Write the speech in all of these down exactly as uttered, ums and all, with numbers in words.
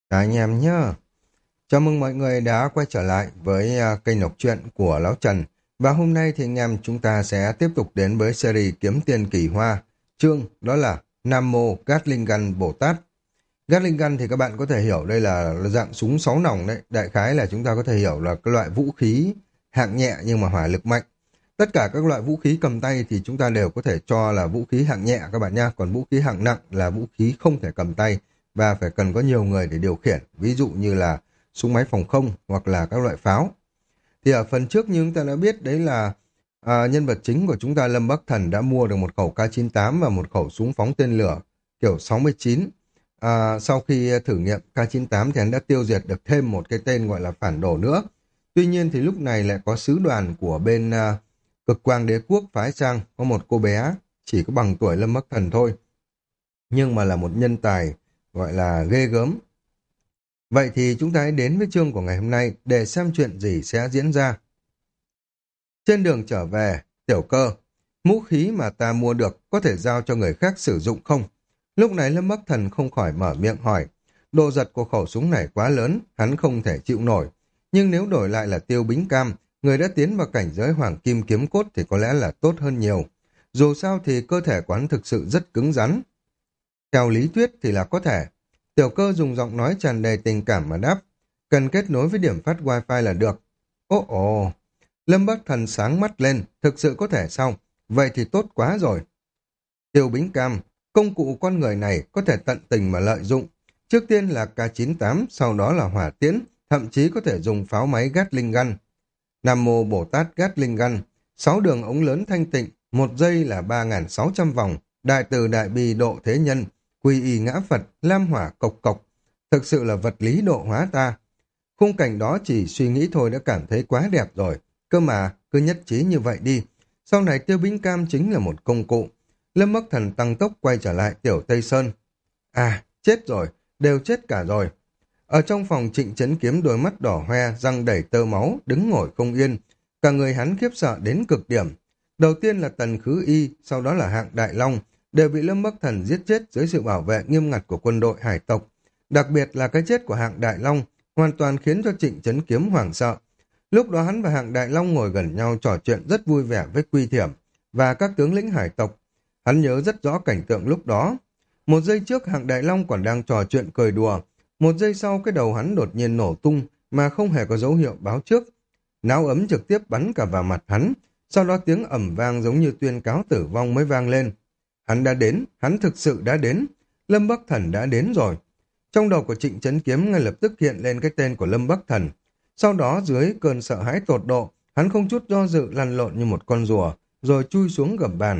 Chào anh em nhé. Chào mừng mọi người đã quay trở lại với à, kênh đọc truyện của Lão Trần. Và hôm nay thì anh em chúng ta sẽ tiếp tục đến với series Kiếm Tiền Kỳ Hoa. Chương đó là Nam Mô Gatling Gun Bồ Tát. Gatling Gun thì các bạn có thể hiểu đây là, là dạng súng sáu nòng đấy. Đại khái là chúng ta có thể hiểu là cái loại vũ khí hạng nhẹ nhưng mà hỏa lực mạnh. Tất cả các loại vũ khí cầm tay thì chúng ta đều có thể cho là vũ khí hạng nhẹ các bạn nha. Còn vũ khí hạng nặng là vũ khí không thể cầm tay và phải cần có nhiều người để điều khiển. Ví dụ như là súng máy phòng không hoặc là các loại pháo. Thì ở phần trước như chúng ta đã biết đấy là à, nhân vật chính của chúng ta Lâm Bắc Thần đã mua được một khẩu K chín tám và một khẩu súng phóng tên lửa kiểu sáu mươi chín. À, sau khi thử nghiệm K chín tám thì hắn đã tiêu diệt được thêm một cái tên gọi là phản đồ nữa. Tuy nhiên thì lúc này lại có sứ đoàn của bên à, Cực Quang Đế Quốc phái sang có một cô bé chỉ có bằng tuổi Lâm Bắc Thần thôi, nhưng mà là một nhân tài gọi là ghê gớm. Vậy thì chúng ta hãy đến với chương của ngày hôm nay để xem chuyện gì sẽ diễn ra. Trên đường trở về, Tiểu Cơ, vũ khí mà ta mua được có thể giao cho người khác sử dụng không? Lúc này Lâm Bắc Thần không khỏi mở miệng hỏi. Độ giật của khẩu súng này quá lớn, hắn không thể chịu nổi. Nhưng nếu đổi lại là Tiêu Bính Cam, người đã tiến vào cảnh giới Hoàng Kim Kiếm Cốt thì có lẽ là tốt hơn nhiều. Dù sao thì cơ thể của hắn thực sự rất cứng rắn. Theo lý thuyết thì là có thể. Tiểu Cơ dùng giọng nói tràn đầy tình cảm mà đáp. Cần kết nối với điểm phát wifi là được. Ồ ồ, Lâm Bắc Thần sáng mắt lên, thực sự có thể sao? Vậy thì tốt quá rồi. Tiêu Bính Cam, công cụ con người này có thể tận tình mà lợi dụng. Trước tiên là K chín tám, sau đó là hỏa tiễn, thậm chí có thể dùng pháo máy Gatling Gun. Nam Mô Bồ Tát Gatling Gun, sáu đường ống lớn thanh tịnh, một giây là ba nghìn sáu trăm vòng, đại từ đại bi độ thế nhân, quy y ngã Phật, lam hỏa cộc cộc, thực sự là vật lý độ hóa ta. Khung cảnh đó chỉ suy nghĩ thôi đã cảm thấy quá đẹp rồi. Cơ mà, cứ nhất trí như vậy đi. Sau này Tiêu Bính Cam chính là một công cụ. Lâm Bắc Thần tăng tốc quay trở lại Tiểu Tây Sơn. À, chết rồi, đều chết cả rồi. Ở trong phòng Trịnh Chấn Kiếm đôi mắt đỏ hoe, răng đầy tơ máu, đứng ngồi không yên. Cả người hắn khiếp sợ đến cực điểm. Đầu tiên là Tần Khứ Y, sau đó là Hạng Đại Long, đều bị Lâm Bắc Thần giết chết dưới sự bảo vệ nghiêm ngặt của quân đội hải tộc. Đặc biệt là cái chết của Hạng Đại Long hoàn toàn khiến cho Trịnh Chấn Kiếm hoảng sợ. Lúc đó hắn và Hạng Đại Long ngồi gần nhau trò chuyện rất vui vẻ với Quy Thiểm và các tướng lĩnh hải tộc. Hắn nhớ rất rõ cảnh tượng lúc đó. Một giây trước Hạng Đại Long còn đang trò chuyện cười đùa. Một giây sau cái đầu hắn đột nhiên nổ tung mà không hề có dấu hiệu báo trước. Náo ấm trực tiếp bắn cả vào mặt hắn. Sau đó tiếng ầm vang giống như tuyên cáo tử vong mới vang lên. Hắn đã đến, hắn thực sự đã đến. Lâm Bắc Thần đã đến rồi. Trong đầu của Trịnh Chấn Kiếm ngay lập tức hiện lên cái tên của Lâm Bắc Thần. Sau đó dưới cơn sợ hãi tột độ, hắn không chút do dự lăn lộn như một con rùa, rồi chui xuống gầm bàn.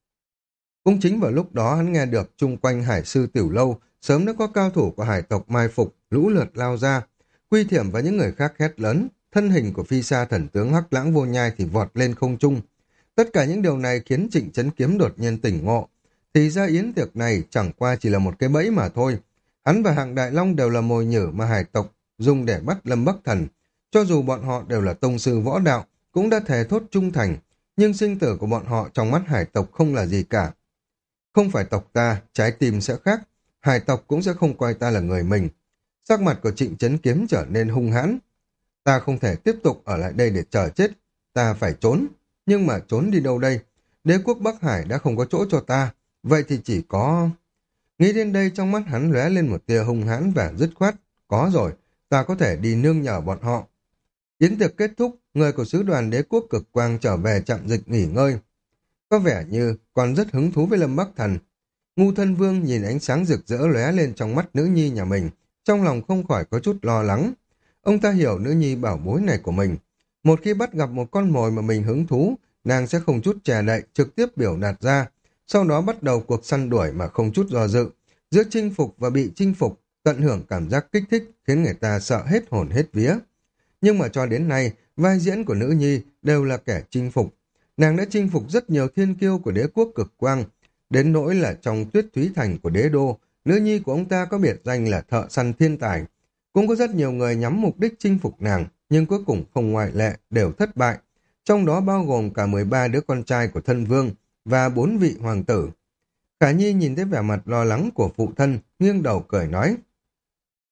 Cũng chính vào lúc đó hắn nghe được chung quanh Hải Sư Tiểu Lâu, sớm đã có cao thủ của hải tộc mai phục, lũ lượt lao ra. Quy Thiểm và những người khác hét lớn, thân hình của phi sa thần tướng Hắc Lãng Vô Nhai thì vọt lên không trung. Tất cả những điều này khiến Trịnh Chấn Kiếm đột nhiên tỉnh ngộ. Thì ra yến tiệc này chẳng qua chỉ là một cái bẫy mà thôi. Hắn và Hạng Đại Long đều là mồi nhử mà hải tộc dùng để bắt Lâm Bắc Thần. Cho dù bọn họ đều là tông sư võ đạo, cũng đã thề thốt trung thành, nhưng sinh tử của bọn họ trong mắt hải tộc không là gì cả. Không phải tộc ta, trái tim sẽ khác, hải tộc cũng sẽ không coi ta là người mình. Sắc mặt của Trịnh Chấn Kiếm trở nên hung hãn. Ta không thể tiếp tục ở lại đây để chờ chết, ta phải trốn. Nhưng mà trốn đi đâu đây? Đế quốc Bắc Hải đã không có chỗ cho ta, vậy thì chỉ có... Nghĩ đến đây trong mắt hắn lóe lên một tia hung hãn và dứt khoát. Có rồi, ta có thể đi nương nhờ bọn họ. Yến tiệc kết thúc, người của sứ đoàn đế quốc cực quang trở về trạm dịch nghỉ ngơi. Có vẻ như còn rất hứng thú với Lâm Bắc Thần. Ngu Thân Vương nhìn ánh sáng rực rỡ lóe lên trong mắt nữ nhi nhà mình, trong lòng không khỏi có chút lo lắng. Ông ta hiểu nữ nhi bảo bối này của mình. Một khi bắt gặp một con mồi mà mình hứng thú, nàng sẽ không chút chè đậy, trực tiếp biểu đạt ra. Sau đó bắt đầu cuộc săn đuổi mà không chút do dự. Giữa chinh phục và bị chinh phục, tận hưởng cảm giác kích thích khiến người ta sợ hết hồn hết vía. Nhưng mà cho đến nay, vai diễn của nữ nhi đều là kẻ chinh phục. Nàng đã chinh phục rất nhiều thiên kiêu của đế quốc cực quang, đến nỗi là trong Tuyết Thúy Thành của đế đô, nữ nhi của ông ta có biệt danh là thợ săn thiên tài. Cũng có rất nhiều người nhắm mục đích chinh phục nàng, nhưng cuối cùng không ngoại lệ, đều thất bại. Trong đó bao gồm cả mười ba đứa con trai của thân vương và bốn vị hoàng tử. Khả Nhi nhìn thấy vẻ mặt lo lắng của phụ thân, nghiêng đầu cười nói.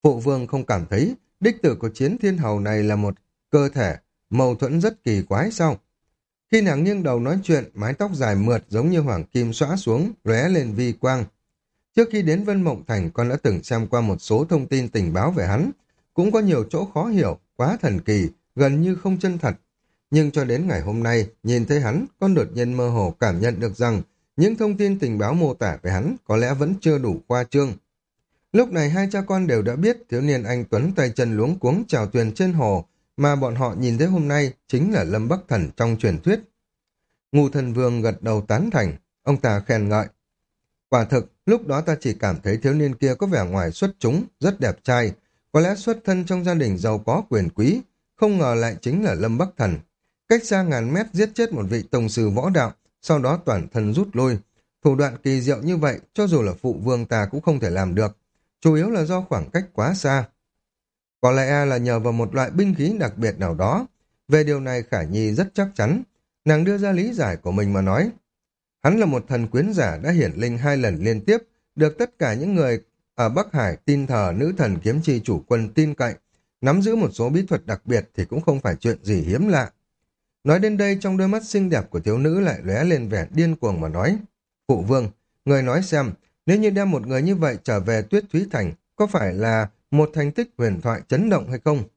Phụ vương không cảm thấy đích tử của chiến thiên hầu này là một cơ thể mâu thuẫn rất kỳ quái sao? Khi nàng nghiêng đầu nói chuyện, mái tóc dài mượt giống như hoàng kim xõa xuống, lóe lên vi quang. Trước khi đến Vân Mộng Thành, con đã từng xem qua một số thông tin tình báo về hắn. Cũng có nhiều chỗ khó hiểu, quá thần kỳ, gần như không chân thật. Nhưng cho đến ngày hôm nay, nhìn thấy hắn, con đột nhiên mơ hồ cảm nhận được rằng những thông tin tình báo mô tả về hắn có lẽ vẫn chưa đủ khoa trương. Lúc này hai cha con đều đã biết thiếu niên anh Tuấn tay chân luống cuống chèo thuyền trên hồ mà bọn họ nhìn thấy hôm nay chính là Lâm Bắc Thần trong truyền thuyết. Ngưu Thần Vương gật đầu tán thành, ông ta khen ngợi. Quả thực, lúc đó ta chỉ cảm thấy thiếu niên kia có vẻ ngoài xuất chúng, rất đẹp trai, có lẽ xuất thân trong gia đình giàu có quyền quý, không ngờ lại chính là Lâm Bắc Thần. Cách xa ngàn mét giết chết một vị tông sư võ đạo, sau đó toàn thân rút lui. Thủ đoạn kỳ diệu như vậy, cho dù là phụ vương ta cũng không thể làm được. Chủ yếu là do khoảng cách quá xa. Có lẽ là nhờ vào một loại binh khí đặc biệt nào đó. Về điều này Khả Nhi rất chắc chắn. Nàng đưa ra lý giải của mình mà nói. Hắn là một thần quyến giả đã hiển linh hai lần liên tiếp, được tất cả những người ở Bắc Hải tin thờ nữ thần kiếm chi chủ quân tin cậy. Nắm giữ một số bí thuật đặc biệt thì cũng không phải chuyện gì hiếm lạ. Nói đến đây, trong đôi mắt xinh đẹp của thiếu nữ lại lóe lên vẻ điên cuồng mà nói. Phụ vương, người nói xem, nếu như đem một người như vậy trở về Tuyết Thúy Thành, có phải là một thành tích huyền thoại chấn động hay không?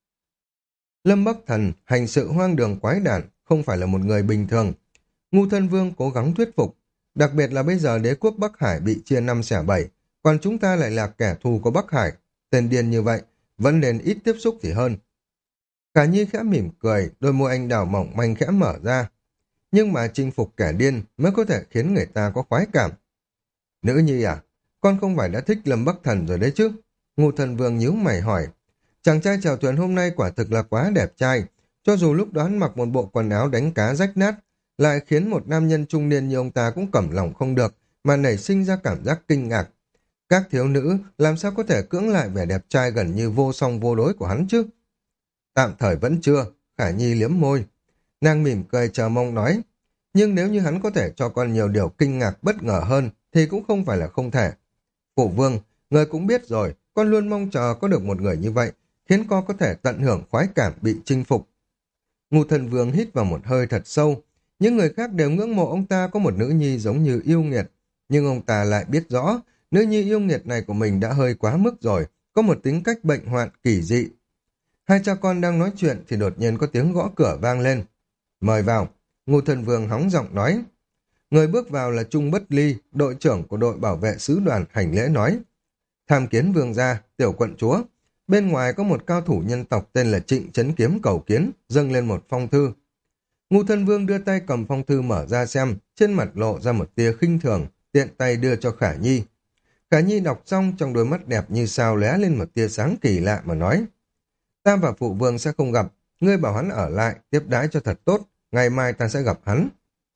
Lâm Bắc Thần hành sự hoang đường quái đản, không phải là một người bình thường. Ngưu Thân Vương cố gắng thuyết phục, đặc biệt là bây giờ đế quốc Bắc Hải bị chia năm xẻ bảy, còn chúng ta lại là kẻ thù của Bắc Hải. Tên điên như vậy, vẫn nên ít tiếp xúc thì hơn. Khả Nhi khẽ mỉm cười, đôi môi anh đào mỏng manh khẽ mở ra. Nhưng mà chinh phục kẻ điên mới có thể khiến người ta có khoái cảm. Nữ nhi à, con không phải đã thích Lâm Bắc Thần rồi đấy chứ? Ngưu Thần Vương nhíu mày hỏi. Chàng trai chèo thuyền hôm nay quả thực là quá đẹp trai, cho dù lúc đó hắn mặc một bộ quần áo đánh cá rách nát, lại khiến một nam nhân trung niên như ông ta cũng cẩm lòng không được, mà nảy sinh ra cảm giác kinh ngạc. Các thiếu nữ làm sao có thể cưỡng lại vẻ đẹp trai gần như vô song vô đối của hắn chứ? Tạm thời vẫn chưa, Khả Nhi liếm môi. Nàng mỉm cười chờ mong nói, nhưng nếu như hắn có thể cho con nhiều điều kinh ngạc bất ngờ hơn, thì cũng không phải là không thể. Phụ vương, người cũng biết rồi, con luôn mong chờ có được một người như vậy, khiến con có thể tận hưởng khoái cảm bị chinh phục. Ngưu Thần Vương hít vào một hơi thật sâu. Những người khác đều ngưỡng mộ ông ta có một nữ nhi giống như yêu nghiệt, nhưng ông ta lại biết rõ, nữ nhi yêu nghiệt này của mình đã hơi quá mức rồi, có một tính cách bệnh hoạn kỳ dị. Hai cha con đang nói chuyện thì đột nhiên có tiếng gõ cửa vang lên. Mời vào, Ngưu Thần Vương hóng giọng nói. Người bước vào là Trung Bất Ly, đội trưởng của đội bảo vệ sứ đoàn, hành lễ nói. Tham kiến vương gia, tiểu quận chúa. Bên ngoài có một cao thủ nhân tộc tên là Trịnh Chấn Kiếm cầu kiến, dâng lên một phong thư. Ngưu Thân Vương đưa tay cầm phong thư mở ra xem, trên mặt lộ ra một tia khinh thường, tiện tay đưa cho Khả Nhi. Khả Nhi đọc xong, trong đôi mắt đẹp như sao lóe lên một tia sáng kỳ lạ mà nói. Ta và phụ vương sẽ không gặp, ngươi bảo hắn ở lại, tiếp đãi cho thật tốt, ngày mai ta sẽ gặp hắn.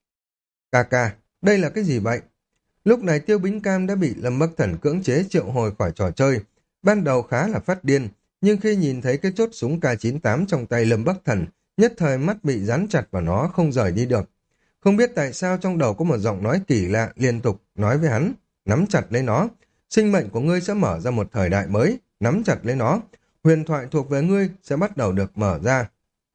Ca ca, đây là cái gì vậy? Lúc này Tiêu Bính Cam đã bị Lâm Bắc Thần cưỡng chế triệu hồi khỏi trò chơi. Ban đầu khá là phát điên, nhưng khi nhìn thấy cái chốt súng K chín tám trong tay Lâm Bắc Thần, nhất thời mắt bị dán chặt vào nó không rời đi được. Không biết tại sao trong đầu có một giọng nói kỳ lạ liên tục nói với hắn, nắm chặt lấy nó, sinh mệnh của ngươi sẽ mở ra một thời đại mới, nắm chặt lấy nó, huyền thoại thuộc về ngươi sẽ bắt đầu được mở ra.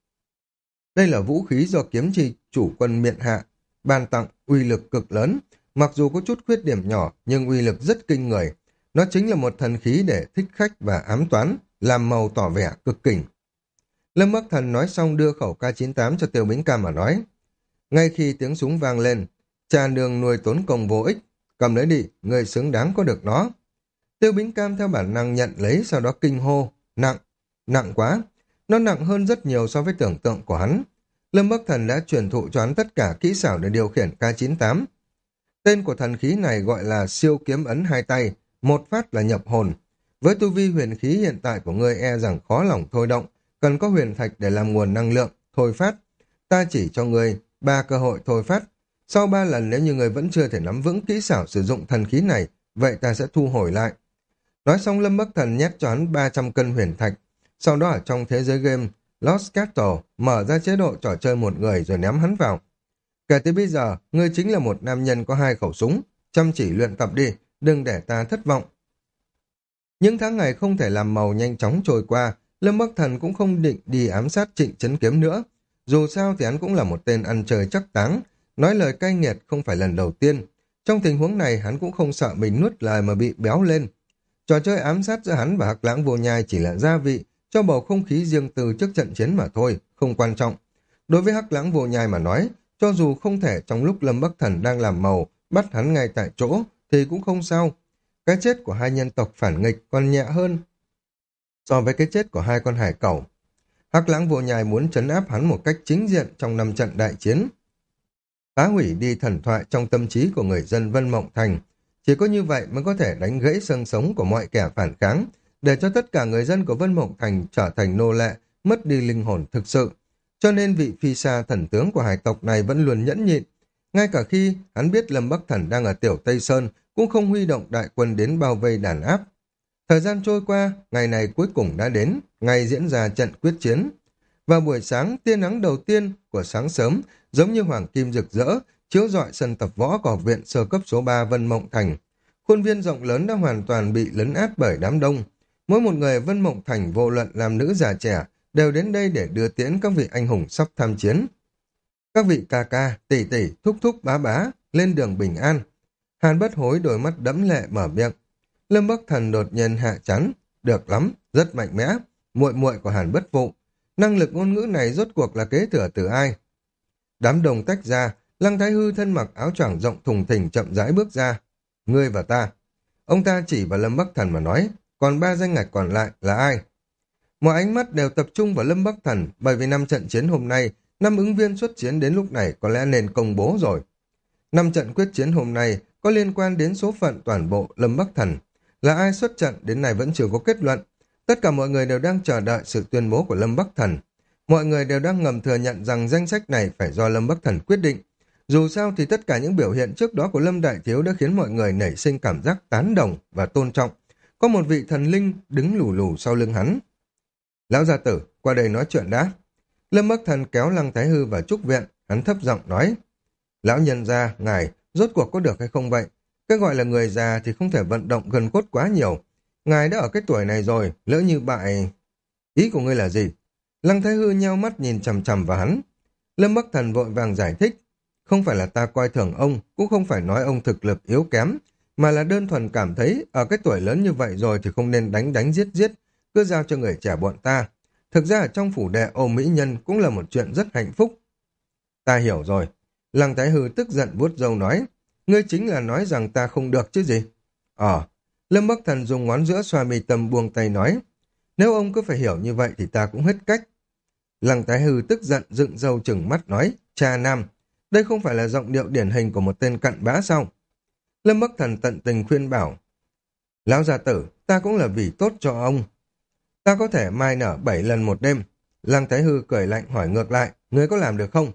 Đây là vũ khí do kiếm chi chủ quân miện hạ, ban tặng, uy lực cực lớn, mặc dù có chút khuyết điểm nhỏ nhưng uy lực rất kinh người. Nó chính là một thần khí để thích khách và ám toán, làm màu tỏ vẻ cực kỉnh. Lâm Bắc Thần nói xong đưa khẩu K chín tám cho Tiêu Bính Cam mà nói. Ngay khi tiếng súng vang lên, cha nương nuôi tốn công vô ích, cầm lấy đi, người xứng đáng có được nó. Tiêu Bính Cam theo bản năng nhận lấy, sau đó kinh hô, nặng, nặng quá. Nó nặng hơn rất nhiều so với tưởng tượng của hắn. Lâm Bắc Thần đã truyền thụ cho hắn tất cả kỹ xảo để điều khiển K chín tám. Tên của thần khí này gọi là siêu kiếm ấn hai tay, một phát là nhập hồn. Với tu vi huyền khí hiện tại của ngươi e rằng khó lòng thôi động, cần có huyền thạch để làm nguồn năng lượng, thôi phát. Ta chỉ cho ngươi ba cơ hội thôi phát. Sau ba lần nếu như ngươi vẫn chưa thể nắm vững kỹ xảo sử dụng thần khí này, vậy ta sẽ thu hồi lại. Nói xong Lâm Bắc Thần nhét cho hắn ba trăm cân huyền thạch. Sau đó ở trong thế giới game Lost Castle mở ra chế độ trò chơi một người rồi ném hắn vào. Kể từ bây giờ, ngươi chính là một nam nhân có hai khẩu súng, chăm chỉ luyện tập đi, đừng để ta thất vọng. Những tháng ngày không thể làm màu nhanh chóng trôi qua, Lâm Bắc Thần cũng không định đi ám sát Trịnh Chấn Kiếm nữa. Dù sao thì hắn cũng là một tên ăn chơi chắc táng, nói lời cay nghiệt không phải lần đầu tiên. Trong tình huống này hắn cũng không sợ mình nuốt lời mà bị béo lên. Trò chơi ám sát giữa hắn và Hắc Lãng Vô Nhai chỉ là gia vị cho bầu không khí riêng tư trước trận chiến mà thôi, không quan trọng. Đối với Hắc Lãng Vô Nhai mà nói, cho dù không thể trong lúc Lâm Bắc Thần đang làm màu bắt hắn ngay tại chỗ thì cũng không sao. Cái chết của hai nhân tộc phản nghịch còn nhẹ hơn so với cái chết của hai con hải cẩu. Hắc Lãng Vô Nhai muốn trấn áp hắn một cách chính diện trong năm trận đại chiến, phá hủy đi thần thoại trong tâm trí của người dân Vân Mộng Thành. Chỉ có như vậy mới có thể đánh gãy xương sống của mọi kẻ phản kháng, để cho tất cả người dân của Vân Mộng Thành trở thành nô lệ, mất đi linh hồn thực sự. Cho nên vị phi sa thần tướng của hải tộc này vẫn luôn nhẫn nhịn. Ngay cả khi hắn biết Lâm Bắc Thần đang ở Tiểu Tây Sơn, cũng không huy động đại quân đến bao vây đàn áp. Thời gian trôi qua, ngày này cuối cùng đã đến, ngày diễn ra trận quyết chiến. Vào buổi sáng, tia nắng đầu tiên của sáng sớm, giống như hoàng kim rực rỡ, chiếu rọi sân tập võ của học viện sơ cấp số ba Vân Mộng Thành. Khuôn viên rộng lớn đã hoàn toàn bị lấn át bởi đám đông. Mỗi một người Vân Mộng Thành vô luận làm nữ già trẻ đều đến đây để đưa tiễn các vị anh hùng sắp tham chiến. Các vị ca ca, tỷ tỷ, thúc thúc bá bá, lên đường bình an. Hàn Bất Hối đôi mắt đẫm lệ mở miệng. Lâm Bắc Thần đột nhiên hạ chắn. Được lắm, rất mạnh mẽ. Muội muội của Hàn Bất Phụ. Năng lực ngôn ngữ này rốt cuộc là kế thừa từ ai? Đám đông tách ra, Lăng Thái Hư thân mặc áo choàng rộng thùng thình chậm rãi bước ra. Ngươi và ta. Ông ta chỉ vào Lâm Bắc Thần mà nói, còn ba danh ngạch còn lại là ai? Mọi ánh mắt đều tập trung vào Lâm Bắc Thần, bởi vì năm trận chiến hôm nay, năm ứng viên xuất chiến đến lúc này có lẽ nên công bố rồi. Năm trận quyết chiến hôm nay có liên quan đến số phận toàn bộ Lâm Bắc Thần. Là ai xuất trận đến nay vẫn chưa có kết luận. Tất cả mọi người đều đang chờ đợi sự tuyên bố của Lâm Bắc Thần. Mọi người đều đang ngầm thừa nhận rằng danh sách này phải do Lâm Bắc Thần quyết định. Dù sao thì tất cả những biểu hiện trước đó của Lâm Đại Thiếu đã khiến mọi người nảy sinh cảm giác tán đồng và tôn trọng. Có một vị thần linh đứng lù lù sau lưng hắn. Lão gia tử, qua đây nói chuyện đã. Lâm Bắc Thần kéo Lăng Thái Hư vào trúc viện, hắn thấp giọng nói. Lão nhân gia, ngài, rốt cuộc có được hay không vậy? Cái gọi là người già thì không thể vận động gần cốt quá nhiều. Ngài đã ở cái tuổi này rồi, lỡ như bại... Ý của ngươi là gì? Lăng Thái Hư nheo mắt nhìn chằm chằm vào hắn. Lâm Bắc Thần vội vàng giải thích. Không phải là ta coi thường ông, cũng không phải nói ông thực lực yếu kém, mà là đơn thuần cảm thấy ở cái tuổi lớn như vậy rồi thì không nên đánh đánh giết giết, cứ giao cho người trẻ bọn ta. Thực ra ở trong phủ đệ ô mỹ nhân cũng là một chuyện rất hạnh phúc. Ta hiểu rồi. Lăng Thái Hư tức giận vuốt râu nói. Ngươi chính là nói rằng ta không được chứ gì? Ờ. Lâm Bắc Thần dùng ngón giữa xoa mi tâm buông tay nói. Nếu ông cứ phải hiểu như vậy thì ta cũng hết cách. Lăng Thái Hư tức giận dựng râu chừng mắt nói. Cha nam, đây không phải là giọng điệu điển hình của một tên cặn bã sao? Lâm Bắc Thần tận tình khuyên bảo. Lão gia tử, ta cũng là vì tốt cho ông. Ta có thể mai nở bảy lần một đêm. Lăng Thái Hư cười lạnh hỏi ngược lại. Ngươi có làm được không?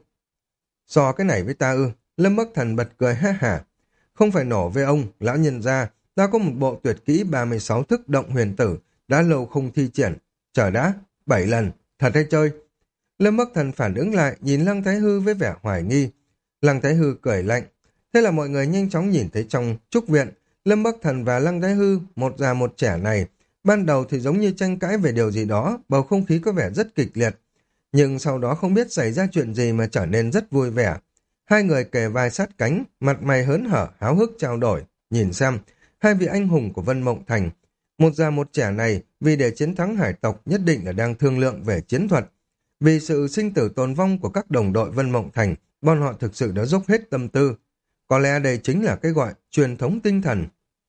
So cái này với ta ư? Lâm Bắc Thần bật cười ha hả. Không phải nổ với ông, lão nhân gia. Ta có một bộ tuyệt kỹ ba mươi sáu thức động huyền tử, đã lâu không thi triển. Chờ đã, bảy lần, thật hay chơi? Lâm Bắc Thần phản ứng lại, nhìn Lăng Thái Hư với vẻ hoài nghi. Lăng Thái Hư cười lạnh. Thế là mọi người nhanh chóng nhìn thấy trong trúc viện, Lâm Bắc Thần và Lăng Thái Hư, một già một trẻ này, ban đầu thì giống như tranh cãi về điều gì đó, bầu không khí có vẻ rất kịch liệt. Nhưng sau đó không biết xảy ra chuyện gì mà trở nên rất vui vẻ. Hai người kề vai sát cánh, mặt mày hớn hở, háo hức trao đổi. Nhìn xem, hai vị anh hùng của Vân Mộng Thành. Một già một trẻ này, vì để chiến thắng hải tộc nhất định là đang thương lượng về chiến thuật. Vì sự sinh tử tồn vong của các đồng đội Vân Mộng Thành, bọn họ thực sự đã dốc hết tâm tư. Có lẽ đây chính là cái gọi truyền thống tinh thần.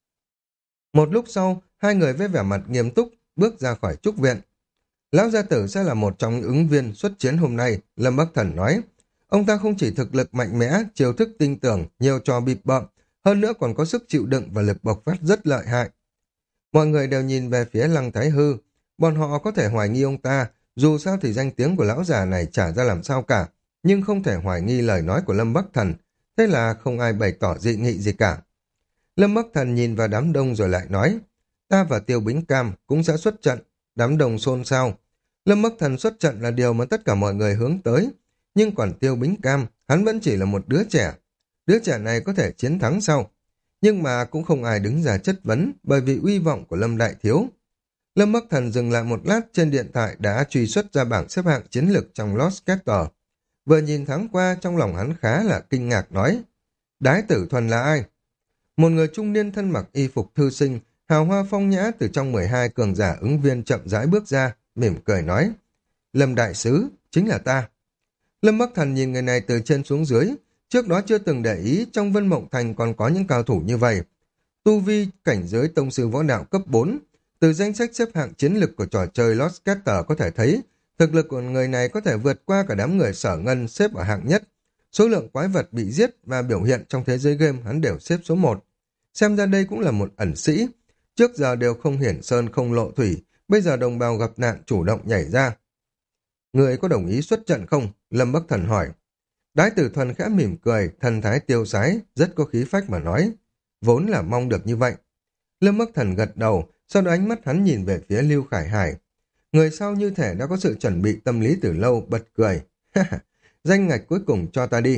Một lúc sau, hai người với vẻ mặt nghiêm túc bước ra khỏi trúc viện. Lão gia tử sẽ là một trong những ứng viên xuất chiến hôm nay, Lâm Bắc Thần nói. Ông ta không chỉ thực lực mạnh mẽ, chiêu thức tinh tường, nhiều trò bịp bợm, hơn nữa còn có sức chịu đựng và lực bộc phát rất lợi hại. Mọi người đều nhìn về phía Lăng Thái Hư, bọn họ có thể hoài nghi ông ta, dù sao thì danh tiếng của lão già này chả ra làm sao cả, nhưng không thể hoài nghi lời nói của Lâm Bắc Thần, thế là không ai bày tỏ dị nghị gì cả. Lâm Bắc Thần nhìn vào đám đông rồi lại nói, ta và Tiêu Bính Cam cũng sẽ xuất trận. Đám đông xôn xao. Lâm Bắc Thần xuất trận là điều mà tất cả mọi người hướng tới, nhưng còn Tiêu Bính Cam, hắn vẫn chỉ là một đứa trẻ. Đứa trẻ này có thể chiến thắng sao? Nhưng mà cũng không ai đứng ra chất vấn bởi vì uy vọng của Lâm Đại Thiếu. Lâm Bắc Thần dừng lại một lát, trên điện thoại đã truy xuất ra bảng xếp hạng chiến lược trong Lost Caster. Vừa nhìn thoáng qua, trong lòng hắn khá là kinh ngạc nói, Đái Tử Thuần là ai? Một người trung niên thân mặc y phục thư sinh, hào hoa phong nhã từ trong mười hai cường giả ứng viên chậm rãi bước ra, mỉm cười nói, Lâm Đại Sứ, chính là ta. Lâm Bắc Thần nhìn người này từ trên xuống dưới, trước đó chưa từng để ý trong Vân Mộng Thành còn có những cao thủ như vậy. Tu vi cảnh giới tông sư võ đạo cấp bốn, từ danh sách xếp hạng chiến lực của trò chơi Lost Caster có thể thấy, thực lực của người này có thể vượt qua cả đám người Sở Ngân xếp ở hạng nhất. Số lượng quái vật bị giết và biểu hiện trong thế giới game hắn đều xếp số một. Xem ra đây cũng là một ẩn sĩ. Trước giờ đều không hiển sơn không lộ thủy, bây giờ đồng bào gặp nạn chủ động nhảy ra. Người có đồng ý xuất trận không? Lâm Bắc Thần hỏi. Đái Tử Thuần khẽ mỉm cười, thần thái tiêu sái, rất có khí phách mà nói. Vốn là mong được như vậy. Lâm Bắc Thần gật đầu, sau đó ánh mắt hắn nhìn về phía Lưu Khải Hải. Người sau như thể đã có sự chuẩn bị tâm lý từ lâu, bật cười. Danh ngạch cuối cùng cho ta đi.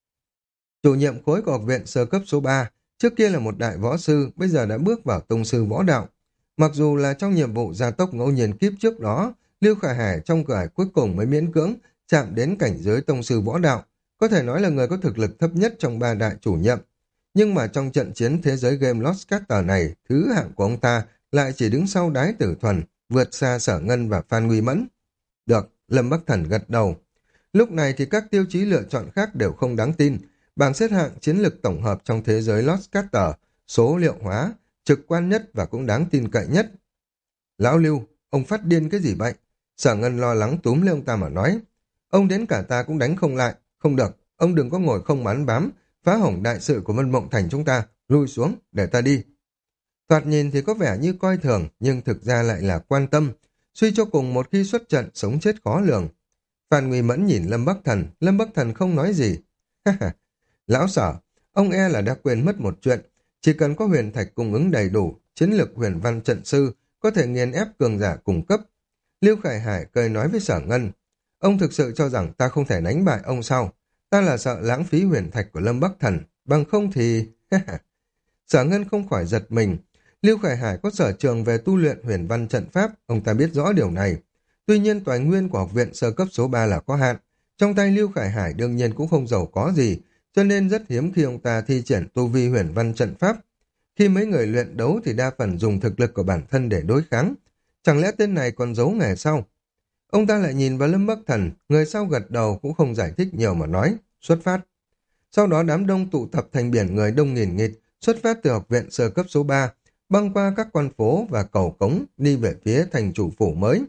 Chủ nhiệm khối của học viện sơ cấp số ba, trước kia là một đại võ sư, bây giờ đã bước vào tông sư võ đạo. Mặc dù là trong nhiệm vụ gia tốc ngẫu nhiên kiếp trước đó, Lưu Khải Hải trong cửa ải cuối cùng mới miễn cưỡng chạm đến cảnh giới tông sư võ đạo, có thể nói là người có thực lực thấp nhất trong ba đại chủ nhiệm. Nhưng mà trong trận chiến thế giới game Lost Caster này, thứ hạng của ông ta lại chỉ đứng sau Đái Tử Thuần, vượt xa Sở Ngân và Phan Nguy Mẫn. Được, Lâm Bắc Thần gật đầu. Lúc này thì các tiêu chí lựa chọn khác đều không đáng tin. Bảng xếp hạng chiến lược tổng hợp trong thế giới Lost Caster, số liệu hóa, trực quan nhất và cũng đáng tin cậy nhất. Lão Lưu, ông phát điên cái gì vậy? Sở Ngân lo lắng túm lên ông ta mà nói. Ông đến cả ta cũng đánh không lại. Không được, ông đừng có ngồi không bắn bám, phá hỏng đại sự của Vân Mộng Thành chúng ta, lui xuống, để ta đi. Thoạt nhìn thì có vẻ như coi thường, nhưng thực ra lại là quan tâm. Suy cho cùng một khi xuất trận, sống chết khó lường. Phan Nguy Mẫn nhìn Lâm Bắc Thần, Lâm Bắc Thần không nói gì. Lão Sở, ông e là đã quên mất một chuyện. Chỉ cần có huyền thạch cung ứng đầy đủ, chiến lược huyền văn trận sư có thể nghiền ép cường giả cung cấp. Lưu Khải Hải cười nói với Sở Ngân, ông thực sự cho rằng ta không thể đánh bại ông sao? Ta là sợ lãng phí huyền thạch của Lâm Bắc Thần, bằng không thì... Sở Ngân không khỏi giật mình. Lưu Khải Hải có sở trường về tu luyện huyền văn trận pháp, ông ta biết rõ điều này. Tuy nhiên tài nguyên của học viện sơ cấp số ba là có hạn. Trong tay Lưu Khải Hải đương nhiên cũng không giàu có gì, cho nên rất hiếm khi ông ta thi triển tu vi huyền văn trận pháp. Khi mấy người luyện đấu thì đa phần dùng thực lực của bản thân để đối kháng. Chẳng lẽ tên này còn giấu nghề sau? Ông ta lại nhìn vào Lâm Bắc Thần, người sau gật đầu cũng không giải thích nhiều mà nói, xuất phát. Sau đó đám đông tụ tập thành biển người đông nghìn nghịt, xuất phát từ học viện sơ cấp số ba, băng qua các con phố và cầu cống đi về phía thành chủ phủ mới.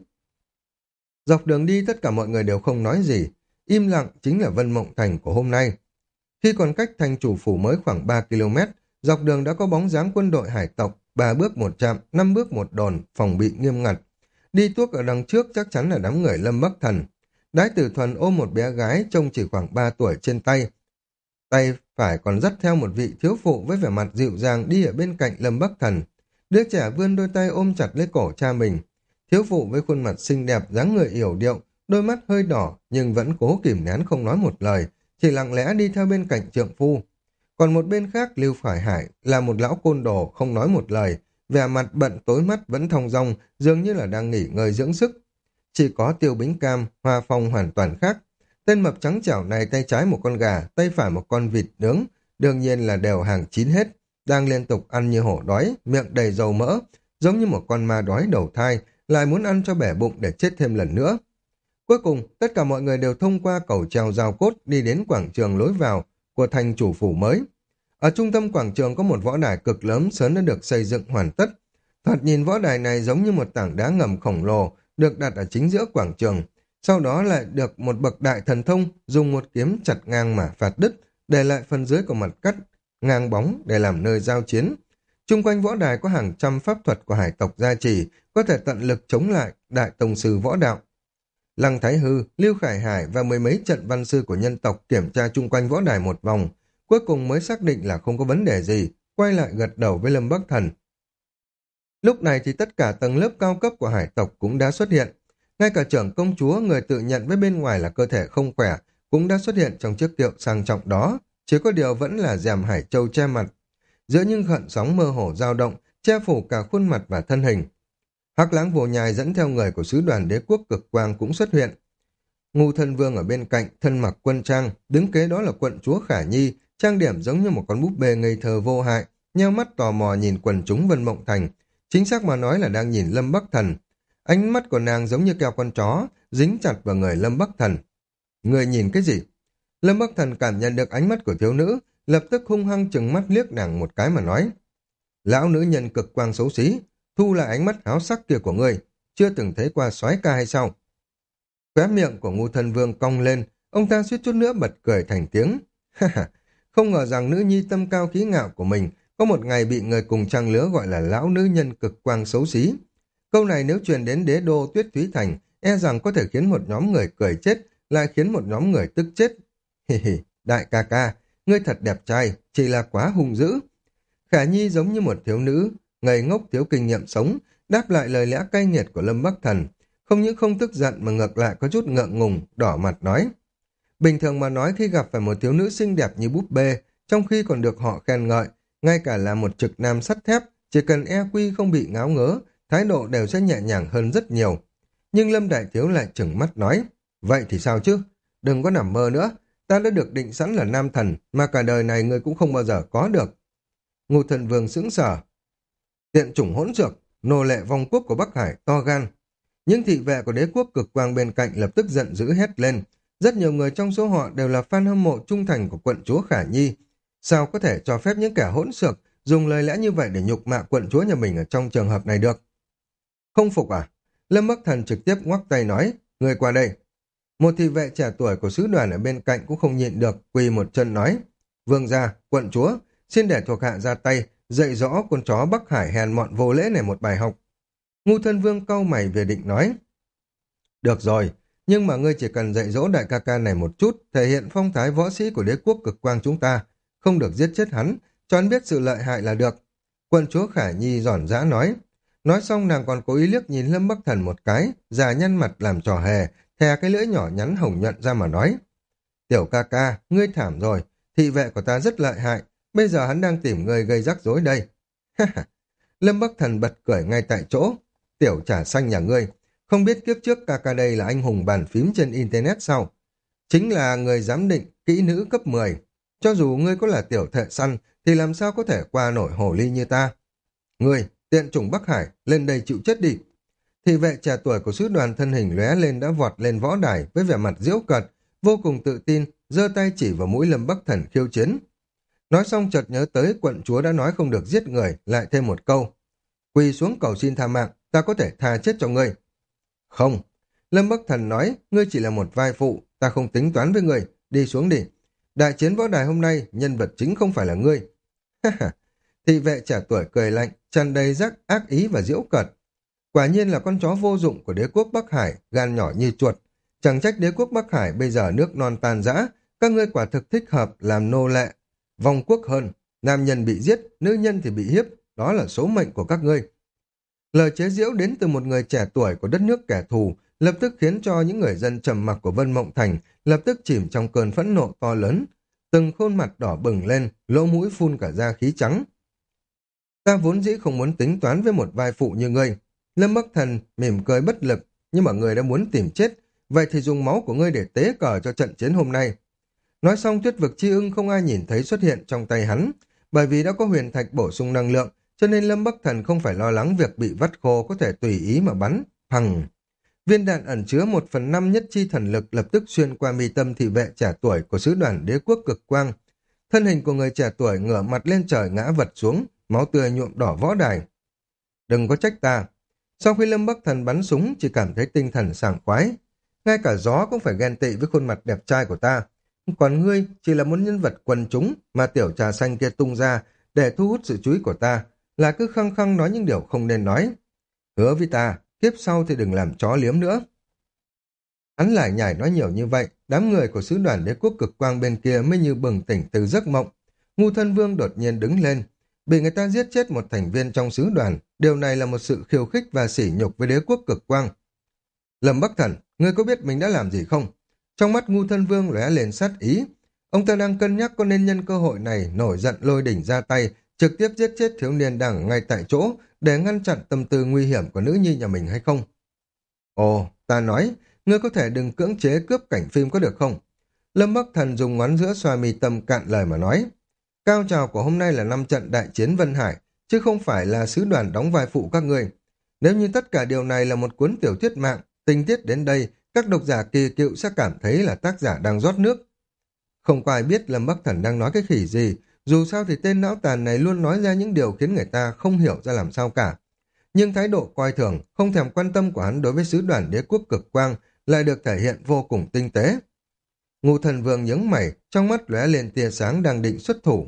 Dọc đường đi tất cả mọi người đều không nói gì, im lặng chính là Vân Mộng Thành của hôm nay. Khi còn cách thành chủ phủ mới khoảng ba ki lô mét, dọc đường đã có bóng dáng quân đội hải tộc, ba bước một trạm, năm bước một đồn, phòng bị nghiêm ngặt. Đi tuốt ở đằng trước chắc chắn là đám người Lâm Bắc Thần. Đái Tử Thuần ôm một bé gái trông chỉ khoảng ba tuổi trên tay. Tay phải còn dắt theo một vị thiếu phụ với vẻ mặt dịu dàng đi ở bên cạnh Lâm Bắc Thần. Đứa trẻ vươn đôi tay ôm chặt lấy cổ cha mình. Thiếu phụ với khuôn mặt xinh đẹp, dáng người yểu điệu, đôi mắt hơi đỏ nhưng vẫn cố kìm nén không nói một lời, chỉ lặng lẽ đi theo bên cạnh trượng phu. Còn một bên khác, Lưu Khải Hải là một lão côn đồ không nói một lời, vẻ mặt bận tối mắt vẫn thong dong, dường như là đang nghỉ ngơi dưỡng sức. Chỉ có Tiêu Bính Cam, hoa phong hoàn toàn khác. Tên mập trắng chảo này tay trái một con gà, tay phải một con vịt nướng, đương nhiên là đều hàng chín hết, đang liên tục ăn như hổ đói, miệng đầy dầu mỡ, giống như một con ma đói đầu thai, lại muốn ăn cho bể bụng để chết thêm lần nữa. Cuối cùng, tất cả mọi người đều thông qua cầu treo rào cốt đi đến quảng trường lối vào của thành chủ phủ mới. Ở trung tâm quảng trường có một võ đài cực lớn sớm đã được xây dựng hoàn tất. Thoạt nhìn võ đài này giống như một tảng đá ngầm khổng lồ được đặt ở chính giữa quảng trường. Sau đó lại được một bậc đại thần thông dùng một kiếm chặt ngang mà phạt đứt, để lại phần dưới của mặt cắt ngang bóng để làm nơi giao chiến. Trung quanh võ đài có hàng trăm pháp thuật của hải tộc gia trì, có thể tận lực chống lại đại tông sư võ đạo. Lăng Thái Hư, Lưu Khải Hải và mười mấy trận văn sư của nhân tộc kiểm tra chung quanh võ đài một vòng, cuối cùng mới xác định là không có vấn đề gì, quay lại gật đầu với Lâm Bắc Thần. Lúc này thì tất cả tầng lớp cao cấp của hải tộc cũng đã xuất hiện. Ngay cả trưởng công chúa, người tự nhận với bên ngoài là cơ thể không khỏe, cũng đã xuất hiện trong chiếc kiệu sang trọng đó, chỉ có điều vẫn là rèm hải châu che mặt. giữa những gợn sóng mơ hồ dao động, che phủ cả khuôn mặt và thân hình. Hắc Lãng Vô Nhai dẫn theo người của sứ đoàn đế quốc cực quang cũng xuất hiện. Ngu Thân Vương ở bên cạnh, thân mặc quân trang, đứng kế đó là quận chúa Khả Nhi, trang điểm giống như một con búp bê ngây thơ vô hại, nheo mắt tò mò nhìn quần chúng Vân Mộng Thành, chính xác mà nói là đang nhìn Lâm Bắc Thần. Ánh mắt của nàng giống như keo con chó, dính chặt vào người Lâm Bắc Thần. Người nhìn cái gì? Lâm Bắc Thần cảm nhận được ánh mắt của thiếu nữ, lập tức hung hăng trừng mắt liếc nàng một cái mà nói. Lão nữ nhân cực quang xấu xí, thu lại ánh mắt háo sắc kia của ngươi, chưa từng thấy qua soái ca hay sao? Khóe miệng của Ngu Thân Vương cong lên, ông ta suýt chút nữa bật cười thành tiếng. Không ngờ rằng nữ nhi tâm cao khí ngạo của mình có một ngày bị người cùng trang lứa gọi là lão nữ nhân cực quang xấu xí. Câu này nếu truyền đến đế đô Tuyết Thúy Thành, e rằng có thể khiến một nhóm người cười chết, lại khiến một nhóm người tức chết. Hì hì, đại ca ca, ngươi thật đẹp trai, chỉ là quá hung dữ. Khả Nhi giống như một thiếu nữ, ngây ngốc thiếu kinh nghiệm sống, đáp lại lời lẽ cay nghiệt của Lâm Bắc Thần. Không những không tức giận mà ngược lại có chút ngượng ngùng, đỏ mặt nói. Bình thường mà nói khi gặp phải một thiếu nữ xinh đẹp như búp bê, trong khi còn được họ khen ngợi, ngay cả là một trực nam sắt thép, chỉ cần e quy không bị ngáo ngớ, thái độ đều sẽ nhẹ nhàng hơn rất nhiều. Nhưng Lâm Đại Thiếu lại trừng mắt nói, vậy thì sao chứ? Đừng có nằm mơ nữa, ta đã được định sẵn là nam thần, mà cả đời này ngươi cũng không bao giờ có được. Ngô Thần Vương sững sờ. Tiện chủng hỗn xược, nô lệ vong quốc của Bắc Hải to gan. Những thị vệ của đế quốc cực quang bên cạnh lập tức giận dữ hét lên. Rất nhiều người trong số họ đều là fan hâm mộ trung thành của quận chúa Khả Nhi. Sao có thể cho phép những kẻ hỗn xược dùng lời lẽ như vậy để nhục mạ quận chúa nhà mình ở trong trường hợp này được? Không phục à? Lâm Bắc Thần trực tiếp ngoắc tay nói, người qua đây. Một thị vệ trẻ tuổi của sứ đoàn ở bên cạnh cũng không nhịn được, quỳ một chân nói, vương gia, quận chúa, xin để thuộc hạ ra tay, dạy rõ con chó Bắc Hải hèn mọn vô lễ này một bài học. Ngu Thân Vương cau mày về định nói, được rồi, nhưng mà ngươi chỉ cần dạy dỗ đại ca ca này một chút, thể hiện phong thái võ sĩ của đế quốc cực quang chúng ta, không được giết chết hắn, cho hắn biết sự lợi hại là được. Quận chúa Khả Nhi giòn giã nói. Nói xong nàng còn cố ý liếc nhìn Lâm Bắc Thần một cái, già nhăn mặt làm trò hề, thè cái lưỡi nhỏ nhắn hồng nhuận ra mà nói. Tiểu ca ca, ngươi thảm rồi, thị vệ của ta rất lợi hại, bây giờ hắn đang tìm ngươi gây rắc rối đây. Lâm Bắc Thần bật cười ngay tại chỗ. Tiểu trà xanh nhà ngươi, không biết kiếp trước ca ca đây là anh hùng bàn phím trên internet sao? Chính là người giám định kỹ nữ cấp mười. Cho dù ngươi có là tiểu thợ săn, thì làm sao có thể qua nổi hồ ly như ta? Ngươi, tiện chủng Bắc Hải, lên đây chịu chết đi. Thị vệ trẻ tuổi của sứ đoàn thân hình lóe lên đã vọt lên võ đài với vẻ mặt giễu cợt, vô cùng tự tin, giơ tay chỉ vào mũi Lâm Bắc Thần khiêu chiến. Nói xong chợt nhớ tới quận chúa đã nói không được giết người, lại thêm một câu. Quỳ xuống cầu xin tha mạng, ta có thể tha chết cho ngươi. Không, Lâm Bắc Thần nói, ngươi chỉ là một vai phụ, ta không tính toán với ngươi, đi xuống đi. Đại chiến võ đài hôm nay, nhân vật chính không phải là ngươi. Thị vệ trẻ tuổi cười lạnh, tràn đầy rắc ác ý và giễu cợt. Quả nhiên là con chó vô dụng của đế quốc Bắc Hải, gan nhỏ như chuột. Chẳng trách đế quốc Bắc Hải bây giờ nước non tan rã, các ngươi quả thực thích hợp làm nô lệ. Vong quốc hơn, nam nhân bị giết, nữ nhân thì bị hiếp, đó là số mệnh của các ngươi. Lời chế giễu đến từ một người trẻ tuổi của đất nước kẻ thù, lập tức khiến cho những người dân trầm mặc của Vân Mộng Thành lập tức chìm trong cơn phẫn nộ to lớn. Từng khuôn mặt đỏ bừng lên, lỗ mũi phun cả da khí trắng. Ta vốn dĩ không muốn tính toán với một vai phụ như ngươi. Lâm Bắc Thần mỉm cười bất lực, nhưng mà ngươi đã muốn tìm chết, vậy thì dùng máu của ngươi để tế cờ cho trận chiến hôm nay. Nói xong Tuyết Vực Chi Ưng không ai nhìn thấy xuất hiện trong tay hắn, bởi vì đã có huyền thạch bổ sung năng lượng, cho nên Lâm Bắc Thần không phải lo lắng việc bị vắt khô có thể tùy ý mà bắn. Phằng! Viên đạn ẩn chứa một phần năm nhất chi thần lực lập tức xuyên qua mi tâm thị vệ trẻ tuổi của sứ đoàn đế quốc cực quang. Thân hình của người trẻ tuổi ngửa mặt lên trời ngã vật xuống, máu tươi nhuộm đỏ võ đài. Đừng có trách ta. Sau khi Lâm Bắc Thần bắn súng chỉ cảm thấy tinh thần sảng khoái. Ngay cả gió cũng phải ghen tị với khuôn mặt đẹp trai của ta. Còn ngươi chỉ là một nhân vật quần chúng mà tiểu trà xanh kia tung ra để thu hút sự chú ý của ta, là cứ khăng khăng nói những điều không nên nói. Hứa với ta, tiếp sau thì đừng làm chó liếm nữa. Hắn lại nhảy nói nhiều như vậy, đám người của sứ đoàn đế quốc cực quang bên kia mới như bừng tỉnh từ giấc mộng. Ngu Thân Vương đột nhiên đứng lên, bị người ta giết chết một thành viên trong sứ đoàn, điều này là một sự khiêu khích và sỉ nhục với đế quốc cực quang. Lâm Bắc Thần, ngươi có biết mình đã làm gì không? Trong mắt Ngu Thân Vương lóe lên sát ý, ông ta đang cân nhắc có nên nhân cơ hội này nổi giận lôi đỉnh ra tay trực tiếp giết chết thiếu niên đang ở ngay tại chỗ để ngăn chặn tâm tư nguy hiểm của nữ nhi nhà mình hay không? Ồ, ta nói, ngươi có thể đừng cưỡng chế cướp cảnh phim có được không? Lâm Bắc Thần dùng ngón giữa xoa mi tâm cạn lời mà nói. Cao trào của hôm nay là năm trận đại chiến Vân Hải, chứ không phải là sứ đoàn đóng vai phụ các ngươi. Nếu như tất cả điều này là một cuốn tiểu thuyết mạng, tình tiết đến đây, các độc giả kỳ cựu sẽ cảm thấy là tác giả đang rót nước. Không có ai biết Lâm Bắc Thần đang nói cái khỉ gì, dù sao thì tên não tàn này luôn nói ra những điều khiến người ta không hiểu ra làm sao cả. Nhưng thái độ coi thường, không thèm quan tâm của hắn đối với sứ đoàn đế quốc cực quang lại được thể hiện vô cùng tinh tế. Ngũ Thần Vương nhướng mày, trong mắt lóe lên tia sáng đang định xuất thủ.